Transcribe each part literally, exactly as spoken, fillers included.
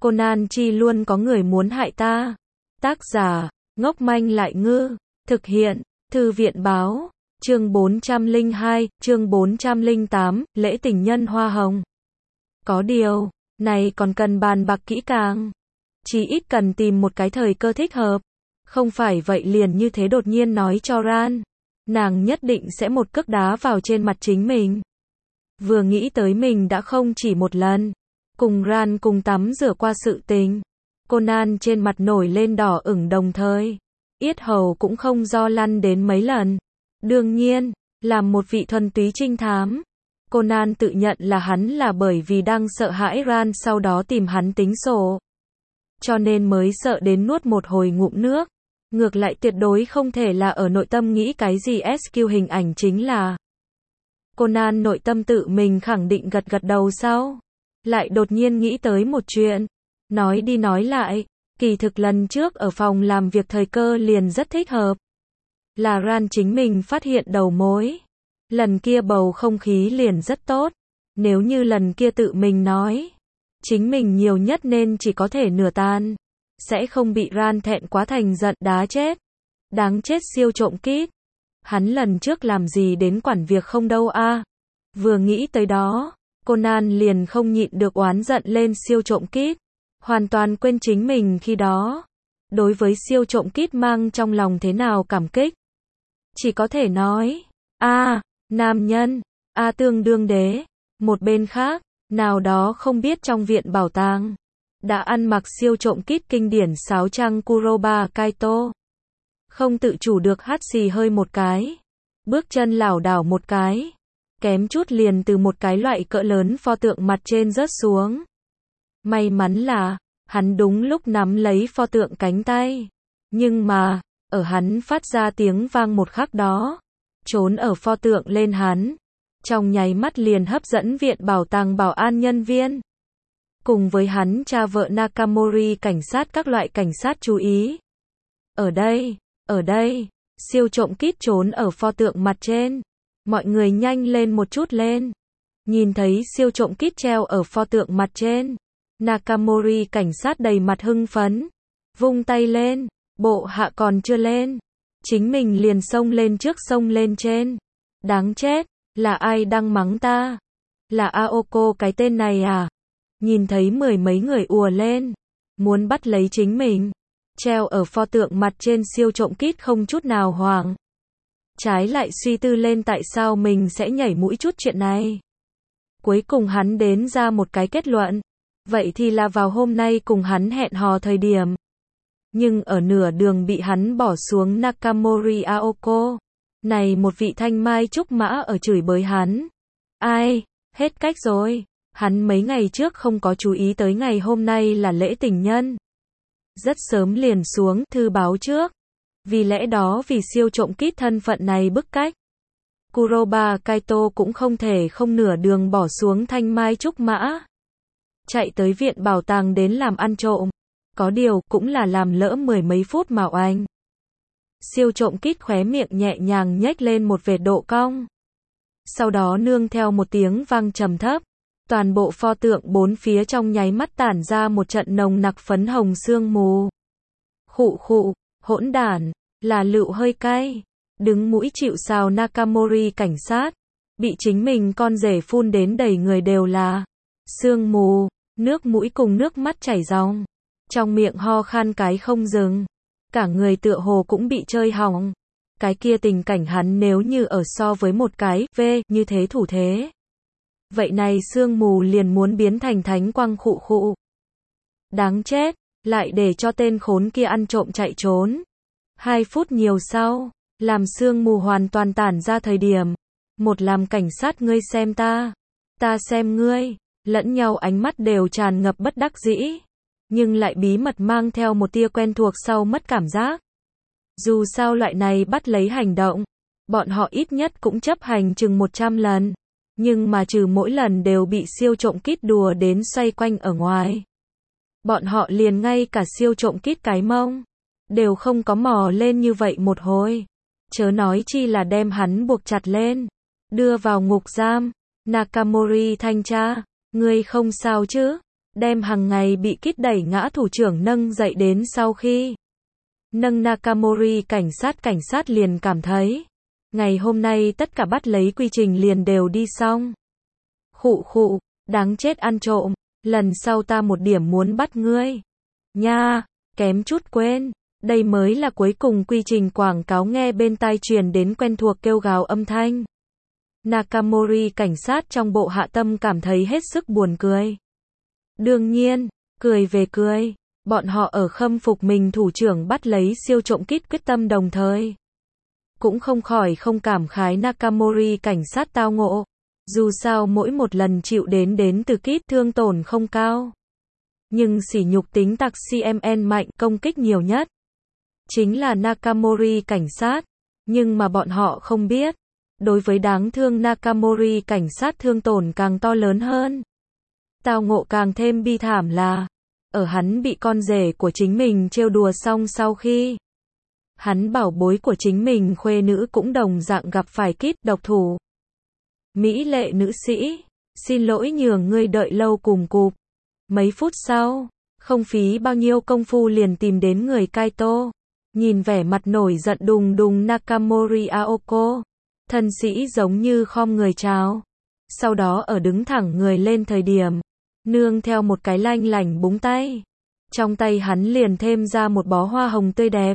Conan chi luôn có người muốn hại ta. Tác giả, ngốc manh lại ngư. Thực hiện, Thư viện báo. Chương bốn trăm lẻ hai, chương bốn trăm lẻ tám, lễ tình nhân hoa hồng. Có điều, này còn cần bàn bạc kỹ càng. Chỉ ít cần tìm một cái thời cơ thích hợp. Không phải vậy liền như thế đột nhiên nói cho Ran. Nàng nhất định sẽ một cước đá vào trên mặt chính mình. Vừa nghĩ tới mình đã không chỉ một lần cùng Ran cùng tắm rửa qua sự tình. Conan trên mặt nổi lên đỏ ửng đồng thời. Yết hầu cũng không do lăn đến mấy lần. Đương nhiên, làm một vị thuần túy trinh thám. Conan tự nhận là hắn là bởi vì đang sợ hãi Ran sau đó tìm hắn tính sổ. Cho nên mới sợ đến nuốt một hồi ngụm nước. Ngược lại tuyệt đối không thể là ở nội tâm nghĩ cái gì ét quy hình ảnh chính là. Conan nội tâm tự mình khẳng định gật gật đầu sau. Lại đột nhiên nghĩ tới một chuyện. Nói đi nói lại, kỳ thực lần trước ở phòng làm việc thời cơ liền rất thích hợp. Là Ran chính mình phát hiện đầu mối. Lần kia bầu không khí liền rất tốt. Nếu như lần kia tự mình nói, chính mình nhiều nhất nên chỉ có thể nửa tan. Sẽ không bị Ran thẹn quá thành giận đá chết. Đáng chết siêu trộm kít. Hắn lần trước làm gì đến quản việc không đâu a. À. Vừa nghĩ tới đó, Conan liền không nhịn được oán giận lên siêu trộm kít. Hoàn toàn quên chính mình khi đó. Đối với siêu trộm kít mang trong lòng thế nào cảm kích. Chỉ có thể nói, a, nam nhân, a tương đương đế. Một bên khác, nào đó không biết trong viện bảo tàng. Đã ăn mặc siêu trộm kít kinh điển sáo trang Kuroba Kaito. Không tự chủ được hắt xì hơi một cái. Bước chân lảo đảo một cái. Kém chút liền từ một cái loại cỡ lớn pho tượng mặt trên rớt xuống. May mắn là, hắn đúng lúc nắm lấy pho tượng cánh tay. Nhưng mà, ở hắn phát ra tiếng vang một khắc đó. Trốn ở pho tượng lên hắn. Trong nháy mắt liền hấp dẫn viện bảo tàng bảo an nhân viên. Cùng với hắn cha vợ Nakamori cảnh sát các loại cảnh sát chú ý. Ở đây, ở đây, siêu trộm kít trốn ở pho tượng mặt trên. Mọi người nhanh lên một chút lên. Nhìn thấy siêu trộm kít treo ở pho tượng mặt trên. Nakamori cảnh sát đầy mặt hưng phấn. Vung tay lên, bộ hạ còn chưa lên. Chính mình liền xông lên trước xông lên trên. Đáng chết, là ai đang mắng ta? Là Aoko cái tên này à? Nhìn thấy mười mấy người ùa lên. Muốn bắt lấy chính mình. Treo ở pho tượng mặt trên siêu trộm kít không chút nào hoảng. Trái lại suy tư lên tại sao mình sẽ nhảy mũi chút chuyện này. Cuối cùng hắn đến ra một cái kết luận. Vậy thì là vào hôm nay cùng hắn hẹn hò thời điểm. Nhưng ở nửa đường bị hắn bỏ xuống Nakamori Aoko. Này một vị thanh mai trúc mã ở chửi bới hắn. Ai, hết cách rồi. Hắn mấy ngày trước không có chú ý tới ngày hôm nay là lễ tình nhân. Rất sớm liền xuống thư báo trước. Vì lẽ đó vì siêu trộm kít thân phận này bức cách. Kuroba Kaito cũng không thể không nửa đường bỏ xuống thanh mai trúc mã. Chạy tới viện bảo tàng đến làm ăn trộm. Có điều cũng là làm lỡ mười mấy phút mà oanh. Siêu trộm kít khóe miệng nhẹ nhàng nhếch lên một vệt độ cong. Sau đó nương theo một tiếng vang trầm thấp. Toàn bộ pho tượng bốn phía trong nháy mắt tản ra một trận nồng nặc phấn hồng sương mù. Khụ khụ, hỗn đản, là lựu hơi cay. Đứng mũi chịu sào Nakamori cảnh sát. Bị chính mình con rể phun đến đầy người đều là sương mù, nước mũi cùng nước mắt chảy ròng. Trong miệng ho khan cái không dừng. Cả người tựa hồ cũng bị chơi hỏng. Cái kia tình cảnh hắn nếu như ở so với một cái V như thế thủ thế. Vậy này sương mù liền muốn biến thành thánh quang khụ khụ. Đáng chết, lại để cho tên khốn kia ăn trộm chạy trốn. Hai phút nhiều sau, làm sương mù hoàn toàn tản ra thời điểm. Một làm cảnh sát ngươi xem ta, ta xem ngươi, lẫn nhau ánh mắt đều tràn ngập bất đắc dĩ. Nhưng lại bí mật mang theo một tia quen thuộc sau mất cảm giác. Dù sao loại này bắt lấy hành động, bọn họ ít nhất cũng chấp hành chừng một trăm lần. Nhưng mà trừ mỗi lần đều bị siêu trộm kít đùa đến xoay quanh ở ngoài. Bọn họ liền ngay cả siêu trộm kít cái mông. Đều không có mò lên như vậy một hồi. Chớ nói chi là đem hắn buộc chặt lên. Đưa vào ngục giam. Nakamori thanh tra. Ngươi không sao chứ? đem hàng ngày bị kít đẩy ngã thủ trưởng nâng dậy đến sau khi nâng Nakamori cảnh sát cảnh sát liền cảm thấy, ngày hôm nay tất cả bắt lấy quy trình liền đều đi xong. Khụ khụ, đáng chết ăn trộm, lần sau ta một điểm muốn bắt ngươi. Nha, kém chút quên, đây mới là cuối cùng quy trình quảng cáo nghe bên tai truyền đến quen thuộc kêu gào âm thanh. Nakamori cảnh sát trong bộ hạ tâm cảm thấy hết sức buồn cười. Đương nhiên, cười về cười, bọn họ ở khâm phục mình thủ trưởng bắt lấy siêu trộm kít quyết tâm đồng thời. Cũng không khỏi không cảm khái Nakamori cảnh sát tao ngộ. Dù sao mỗi một lần chịu đến đến từ kít thương tổn không cao. Nhưng sỉ nhục tính tặc xê em en mạnh công kích nhiều nhất. Chính là Nakamori cảnh sát. Nhưng mà bọn họ không biết. Đối với đáng thương Nakamori cảnh sát thương tổn càng to lớn hơn. Tao ngộ càng thêm bi thảm là, ở hắn bị con rể của chính mình trêu đùa xong sau khi hắn bảo bối của chính mình khuê nữ cũng đồng dạng gặp phải kít độc thủ. Mỹ lệ nữ sĩ, xin lỗi nhường ngươi đợi lâu cùng cụp. Mấy phút sau, không phí bao nhiêu công phu liền tìm đến người Kaito. Nhìn vẻ mặt nổi giận đùng đùng Nakamori Aoko, thân sĩ giống như khom người chào. Sau đó ở đứng thẳng người lên thời điểm, nương theo một cái lanh lảnh búng tay. Trong tay hắn liền thêm ra một bó hoa hồng tươi đẹp.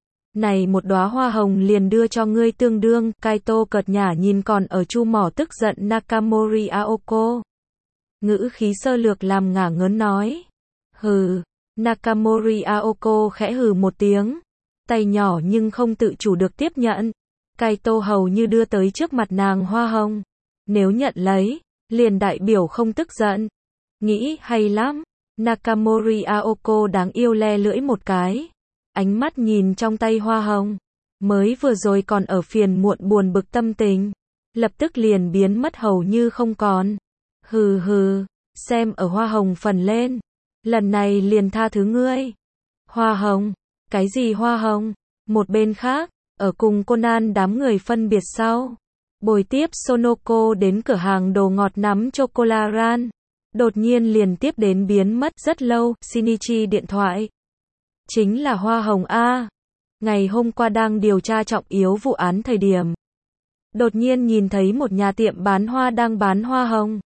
Này một đóa hoa hồng liền đưa cho ngươi tương đương, Kaito cợt nhả nhìn còn ở chu mỏ tức giận Nakamori Aoko. Ngữ khí sơ lược làm ngả ngớn nói. Hừ, Nakamori Aoko khẽ hừ một tiếng. Tay nhỏ nhưng không tự chủ được tiếp nhận. Kaito hầu như đưa tới trước mặt nàng hoa hồng. Nếu nhận lấy, liền đại biểu không tức giận. Nghĩ hay lắm. Nakamori Aoko đáng yêu le lưỡi một cái. Ánh mắt nhìn trong tay hoa hồng. Mới vừa rồi còn ở phiền muộn buồn bực tâm tình. Lập tức liền biến mất hầu như không còn. Hừ hừ, xem ở hoa hồng phần lên. Lần này liền tha thứ ngươi. Hoa hồng? Cái gì hoa hồng? Một bên khác, ở cùng Conan đám người phân biệt sau. Bồi tiếp Sonoko đến cửa hàng đồ ngọt nắm Chocolaran. Đột nhiên liền tiếp đến biến mất rất lâu, Shinichi điện thoại. Chính là hoa hồng A. Ngày hôm qua đang điều tra trọng yếu vụ án thời điểm. Đột nhiên nhìn thấy một nhà tiệm bán hoa đang bán hoa hồng.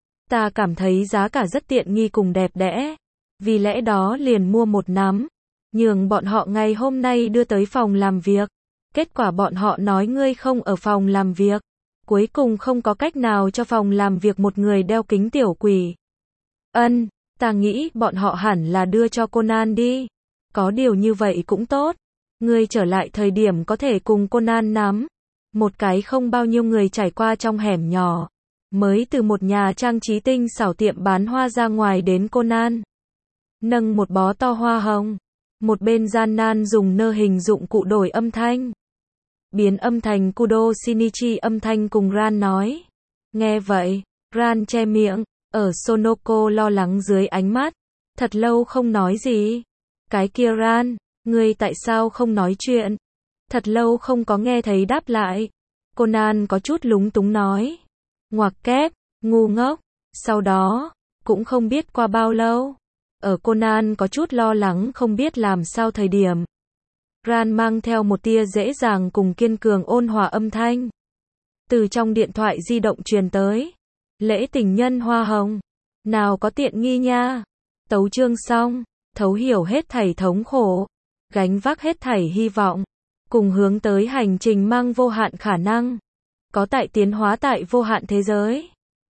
Ta cảm thấy giá cả rất tiện nghi cùng đẹp đẽ. Vì lẽ đó liền mua một nắm. Nhường bọn họ ngày hôm nay đưa tới phòng làm việc. Kết quả bọn họ nói ngươi không ở phòng làm việc. Cuối cùng không có cách nào cho phòng làm việc một người đeo kính tiểu quỷ. Ân, ta nghĩ bọn họ hẳn là đưa cho Conan đi. Có điều như vậy cũng tốt. Ngươi trở lại thời điểm có thể cùng Conan nắm. Một cái không bao nhiêu người trải qua trong hẻm nhỏ. Mới từ một nhà trang trí tinh xảo tiệm bán hoa ra ngoài đến Conan. Nâng một bó to hoa hồng. Một bên gian nan dùng nơ hình dụng cụ đổi âm thanh. Biến âm thành Kudo Shinichi âm thanh cùng Ran nói. Nghe vậy, Ran che miệng, ở Sonoko lo lắng dưới ánh mắt. Thật lâu không nói gì. Cái kia Ran, ngươi tại sao không nói chuyện? Thật lâu không có nghe thấy đáp lại. Conan có chút lúng túng nói. Ngoặc kép, ngu ngốc. Sau đó, cũng không biết qua bao lâu. Ở Conan có chút lo lắng không biết làm sao thời điểm. Ran mang theo một tia dễ dàng cùng kiên cường ôn hòa âm thanh. Từ trong điện thoại di động truyền tới. Lễ tình nhân hoa hồng. Nào có tiện nghi nha. Tấu chương xong. Thấu hiểu hết thảy thống khổ. Gánh vác hết thảy hy vọng. Cùng hướng tới hành trình mang vô hạn khả năng. Có tại tiến hóa tại vô hạn thế giới.